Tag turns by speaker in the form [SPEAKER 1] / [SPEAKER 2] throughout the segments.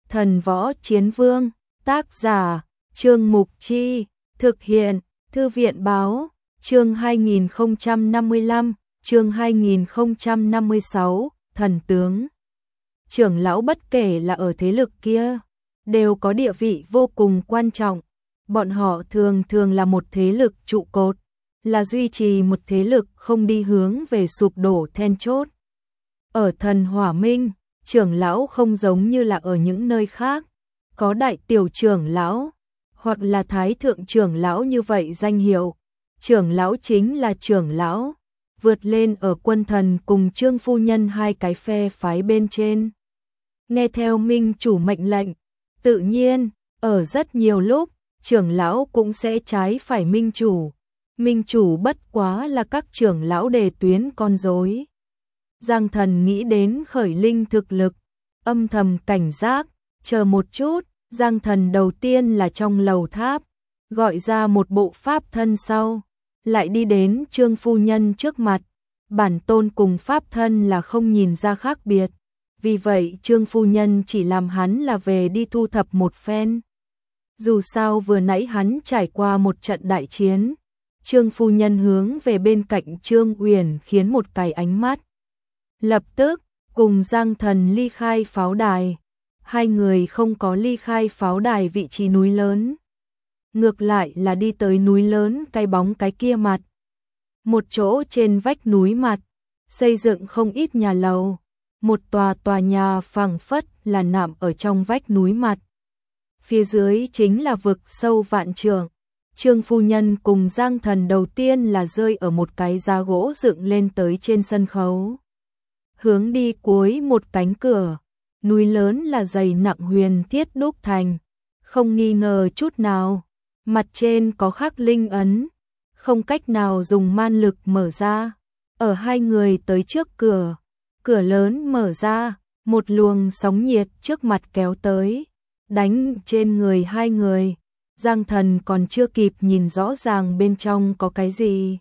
[SPEAKER 1] Thần Võ Chiến Vương, tác giả, Trương Mục Chi, thực hiện, Thư viện Báo, chương 2055, chương 2056, thần tướng. Trưởng lão bất kể là ở thế lực kia, đều có địa vị vô cùng quan trọng. Bọn họ thường thường là một thế lực trụ cột, là duy trì một thế lực không đi hướng về sụp đổ then chốt. Ở Thần Hỏa Minh, trưởng lão không giống như là ở những nơi khác, có đại tiểu trưởng lão, hoặc là thái thượng trưởng lão như vậy danh hiệu. Trưởng lão chính là trưởng lão, vượt lên ở quân thần cùng Trương phu nhân hai cái phe phái bên trên. Nghe theo minh chủ mệnh lệnh, tự nhiên, ở rất nhiều lúc, trưởng lão cũng sẽ trái phải minh chủ. Minh chủ bất quá là các trưởng lão đề tuyến con rối. Giang Thần nghĩ đến Khởi Linh thực lực, âm thầm cảnh giác, chờ một chút. Giang Thần đầu tiên là trong lầu tháp, gọi ra một bộ pháp thân sau, lại đi đến Trương phu nhân trước mặt. Bản tôn cùng pháp thân là không nhìn ra khác biệt, vì vậy Trương phu nhân chỉ làm hắn là về đi thu thập một phen. Dù sao vừa nãy hắn trải qua một trận đại chiến, Trương phu nhân hướng về bên cạnh Trương Uyển khiến một cái ánh mắt. Lập tức, cùng Giang Thần ly khai pháo đài. Hai người không có ly khai pháo đài vị trí núi lớn, ngược lại là đi tới núi lớn cái bóng cái kia mặt. Một chỗ trên vách núi mặt, xây dựng không ít nhà lầu, một tòa nhà phẳng phất là nằm ở trong vách núi mặt. Phía dưới chính là vực sâu vạn trượng. Trương phu nhân cùng Giang Thần đầu tiên là rơi ở một cái giá gỗ dựng lên tới trên sân khấu. Hướng đi cuối một cánh cửa. Núi lớn là dày nặng huyền thiết đúc thành, không nghi ngờ chút nào. Mặt trên có khắc linh ấn, không cách nào dùng man lực mở ra. Ở hai người tới trước cửa, cửa lớn mở ra, một luồng sóng nhiệt trước mặt kéo tới, đánh trên người hai người. Giang Thần còn chưa kịp nhìn rõ ràng bên trong có cái gì,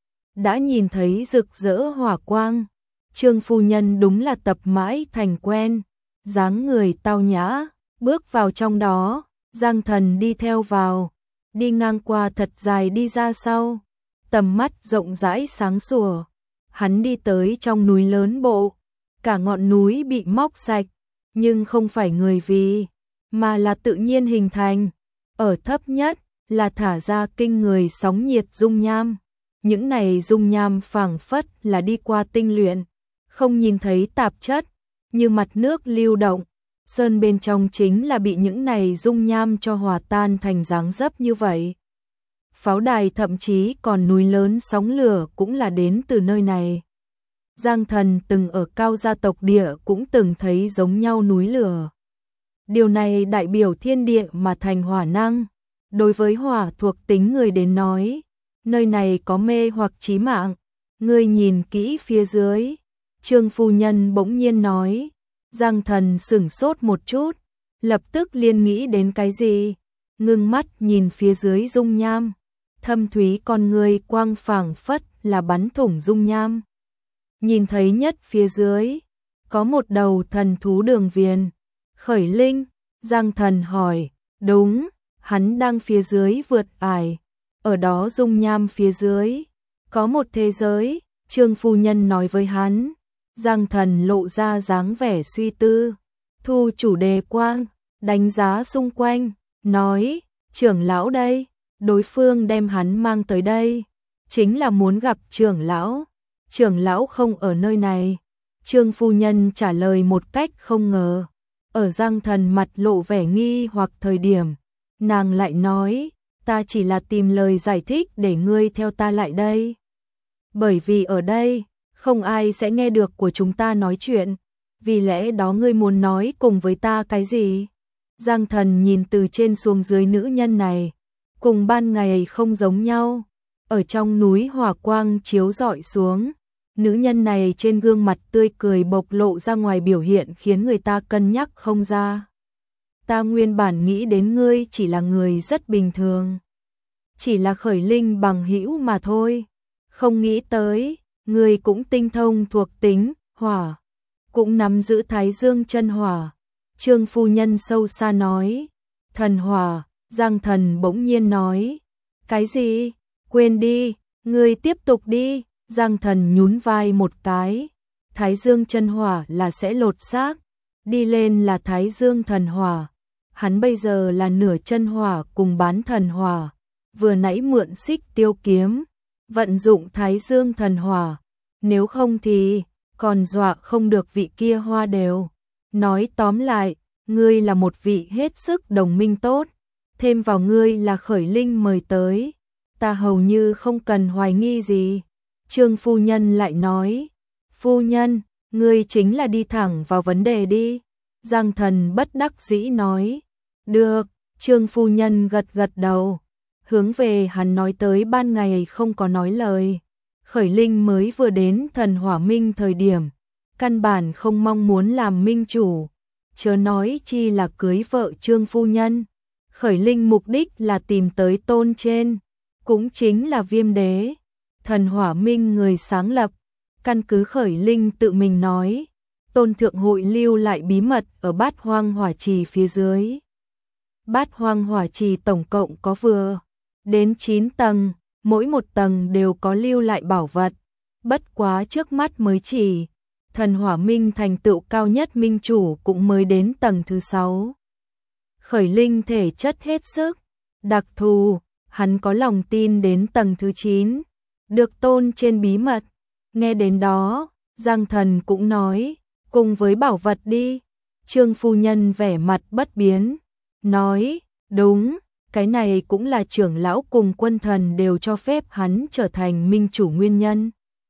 [SPEAKER 1] đã nhìn thấy rực rỡ hỏa quang. Trương phu nhân đúng là tập mãi thành quen, dáng người tao nhã, bước vào trong đó. Giang Thần đi theo vào, đi ngang qua thật dài đi ra sau, tầm mắt rộng rãi sáng sủa. Hắn đi tới trong núi lớn bộ, cả ngọn núi bị móc sạch, nhưng không phải người vì, mà là tự nhiên hình thành. Ở thấp nhất là thả ra kinh người sóng nhiệt dung nham. Những này dung nham phảng phất là đi qua tinh luyện, không nhìn thấy tạp chất, như mặt nước lưu động. Sơn bên trong chính là bị những này dung nham cho hòa tan thành dáng dấp như vậy. Pháo đài thậm chí còn núi lớn sóng lửa cũng là đến từ nơi này. Giang Thần từng ở Cao gia tộc địa cũng từng thấy giống nhau núi lửa. Điều này đại biểu thiên địa mà thành hỏa năng. Đối với hỏa thuộc tính người đến nói, nơi này có mê hoặc chí mạng. Ngươi nhìn kỹ phía dưới. Trương phu nhân bỗng nhiên nói. Giang Thần sửng sốt một chút, lập tức liên nghĩ đến cái gì, ngưng mắt nhìn phía dưới dung nham. Thâm thúy con người quang phảng phất là bắn thủng dung nham. Nhìn thấy nhất phía dưới, có một đầu thần thú đường viền. Khởi Linh, Giang Thần hỏi, đúng, hắn đang phía dưới vượt ải. Ở đó dung nham phía dưới, có một thế giới, Trương phu nhân nói với hắn. Giang Thần lộ ra dáng vẻ suy tư, thu chủ đề quang, đánh giá xung quanh, nói, trưởng lão đây, đối phương đem hắn mang tới đây, chính là muốn gặp trưởng lão không ở nơi này. Trương phu nhân trả lời một cách không ngờ. Ở Giang Thần mặt lộ vẻ nghi hoặc thời điểm, nàng lại nói, ta chỉ là tìm lời giải thích để ngươi theo ta lại đây. Bởi vì ở đây, không ai sẽ nghe được của chúng ta nói chuyện, vì lẽ đó ngươi muốn nói cùng với ta cái gì? Giang Thần nhìn từ trên xuống dưới nữ nhân này, cùng ban ngày không giống nhau. Ở trong núi hỏa quang chiếu rọi xuống, nữ nhân này trên gương mặt tươi cười bộc lộ ra ngoài biểu hiện khiến người ta cân nhắc không ra. Ta nguyên bản nghĩ đến ngươi chỉ là người rất bình thường, chỉ là Khởi Linh bằng hữu mà thôi, không nghĩ tới ngươi cũng tinh thông thuộc tính hỏa, cũng nắm giữ Thái Dương chân hỏa. Trương phu nhân sâu xa nói. Thần hỏa, Giang Thần bỗng nhiên nói. Cái gì? Quên đi, ngươi tiếp tục đi. Giang Thần nhún vai một cái. Thái Dương chân hỏa là sẽ lột xác, đi lên là Thái Dương thần hỏa. Hắn bây giờ là nửa chân hỏa cùng bán thần hỏa, vừa nãy mượn Xích Tiêu kiếm, vận dụng Thái Dương thần hỏa, nếu không thì còn dọa không được vị kia Hoa Đều. Nói tóm lại, ngươi là một vị hết sức đồng minh tốt, thêm vào ngươi là Khởi Linh mời tới, ta hầu như không cần hoài nghi gì. Trương phu nhân lại nói, phu nhân, ngươi chính là đi thẳng vào vấn đề đi. Giang Thần bất đắc dĩ nói, được. Trương phu nhân gật gật đầu, hướng về hắn nói tới ban ngày không có nói lời. Khởi Linh mới vừa đến Thần Hỏa Minh thời điểm, căn bản không mong muốn làm minh chủ, chớ nói chi là cưới vợ Trương phu nhân. Khởi Linh mục đích là tìm tới tôn trên, cũng chính là Viêm Đế, Thần Hỏa Minh người sáng lập. Căn cứ Khởi Linh tự mình nói, Tôn Thượng hội lưu lại bí mật ở Bát Hoang Hỏa Trì phía dưới. Bát Hoang Hỏa Trì tổng cộng có vừa đến 9 tầng, mỗi một tầng đều có lưu lại bảo vật. Bất quá trước mắt mới chỉ Thần Hỏa Minh thành tựu cao nhất minh chủ cũng mới đến tầng thứ 6. Khởi Linh thể chất hết sức đặc thù, hắn có lòng tin đến tầng thứ 9, được tôn trên bí mật. Nghe đến đó, Giang Thần cũng nói, cùng với bảo vật đi. Trương phu nhân vẻ mặt bất biến, nói, đúng, cái này cũng là trưởng lão cùng quân thần đều cho phép hắn trở thành minh chủ nguyên nhân.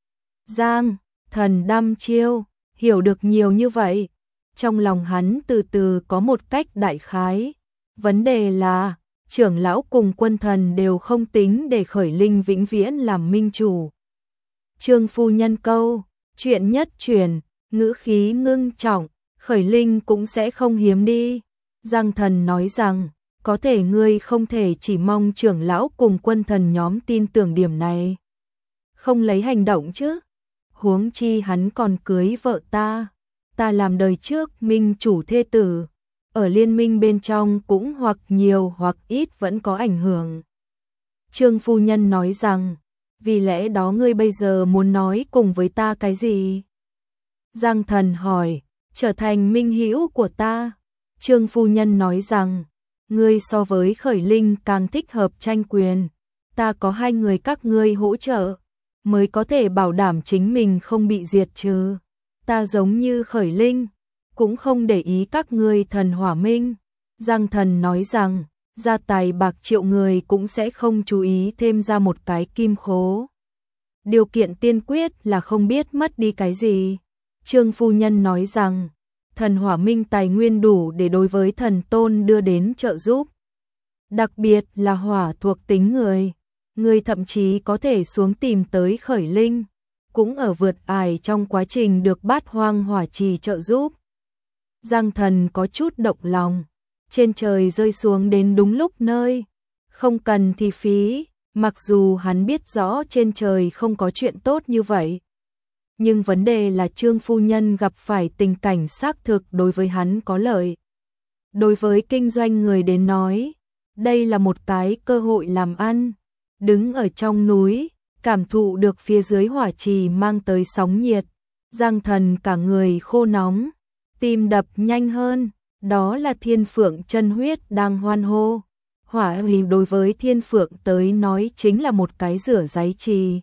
[SPEAKER 1] Giang Thần đăm chiêu, hiểu được nhiều như vậy, trong lòng hắn từ từ có một cách đại khái. Vấn đề là, trưởng lão cùng quân thần đều không tính để Khởi Linh vĩnh viễn làm minh chủ. Trương phu nhân câu, chuyện nhất truyền, ngữ khí ngưng trọng, Khởi Linh cũng sẽ không hiếm đi. Giang Thần nói rằng, có thể ngươi không thể chỉ mong trưởng lão cùng quân thần nhóm tin tưởng điểm này, không lấy hành động chứ. Huống chi hắn còn cưới vợ ta làm đời trước minh chủ thê tử, ở liên minh bên trong cũng hoặc nhiều hoặc ít vẫn có ảnh hưởng. Trương phu nhân nói rằng, vì lẽ đó ngươi bây giờ muốn nói cùng với ta cái gì? Giang Thần hỏi, trở thành minh hữu của ta. Trương phu nhân nói rằng, ngươi so với Khởi Linh càng thích hợp tranh quyền, ta có 2 người các ngươi hỗ trợ, mới có thể bảo đảm chính mình không bị diệt trừ. Ta giống như Khởi Linh, cũng không để ý các ngươi Thần Hỏa Minh. Giang Thần nói rằng, gia tài bạc triệu người cũng sẽ không chú ý thêm ra một cái kim khố. Điều kiện tiên quyết là không biết mất đi cái gì. Trương phu nhân nói rằng, Thần Hỏa Minh tài nguyên đủ để đối với thần tôn đưa đến trợ giúp. Đặc biệt là hỏa thuộc tính người thậm chí có thể xuống tìm tới Khởi Linh, cũng ở vượt ải trong quá trình được Bát Hoang Hỏa Trì trợ giúp. Giang Thần có chút động lòng, trên trời rơi xuống đến đúng lúc nơi, không cần thì phí, mặc dù hắn biết rõ trên trời không có chuyện tốt như vậy. Nhưng vấn đề là Trương phu nhân gặp phải tình cảnh xác thực đối với hắn có lợi. Đối với kinh doanh người đến nói, đây là một cái cơ hội làm ăn, đứng ở trong núi, cảm thụ được phía dưới hỏa trì mang tới sóng nhiệt. Giang Thần cả người khô nóng, tim đập nhanh hơn, đó là Thiên Phượng chân huyết đang hoan hô. Hỏa hình đối với Thiên Phượng tới nói chính là một cái rửa ráy trì.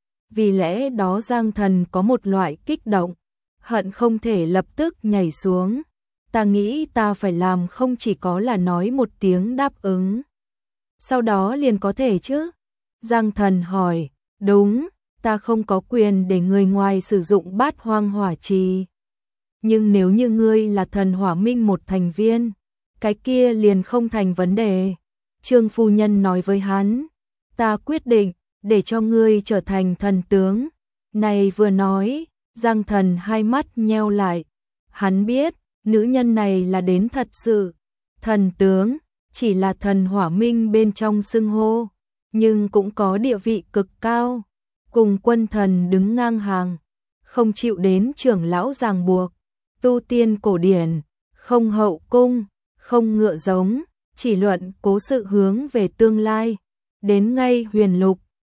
[SPEAKER 1] Vì lẽ đó Giang Thần có một loại kích động, hận không thể lập tức nhảy xuống. Ta nghĩ ta phải làm không chỉ có là nói một tiếng đáp ứng, sau đó liền có thể chứ? Giang Thần hỏi, đúng, ta không có quyền để người ngoài sử dụng Bát Hoang Hỏa Trì. Nhưng nếu như ngươi là Thần Hỏa Minh một thành viên, cái kia liền không thành vấn đề. Trương phu nhân nói với hắn, ta quyết định để cho ngươi trở thành thần tướng. Này vừa nói, Giang Thần hai mắt nheo lại. Hắn biết, nữ nhân này là đến thật sự. Thần tướng, chỉ là Thần Hỏa Minh bên trong xưng hô, nhưng cũng có địa vị cực cao, cùng quân thần đứng ngang hàng, không chịu đến trưởng lão ràng buộc. Tu tiên cổ điển, không hậu cung, không ngựa giống, chỉ luận cố sự hướng về tương lai. Đến ngay huyền lục,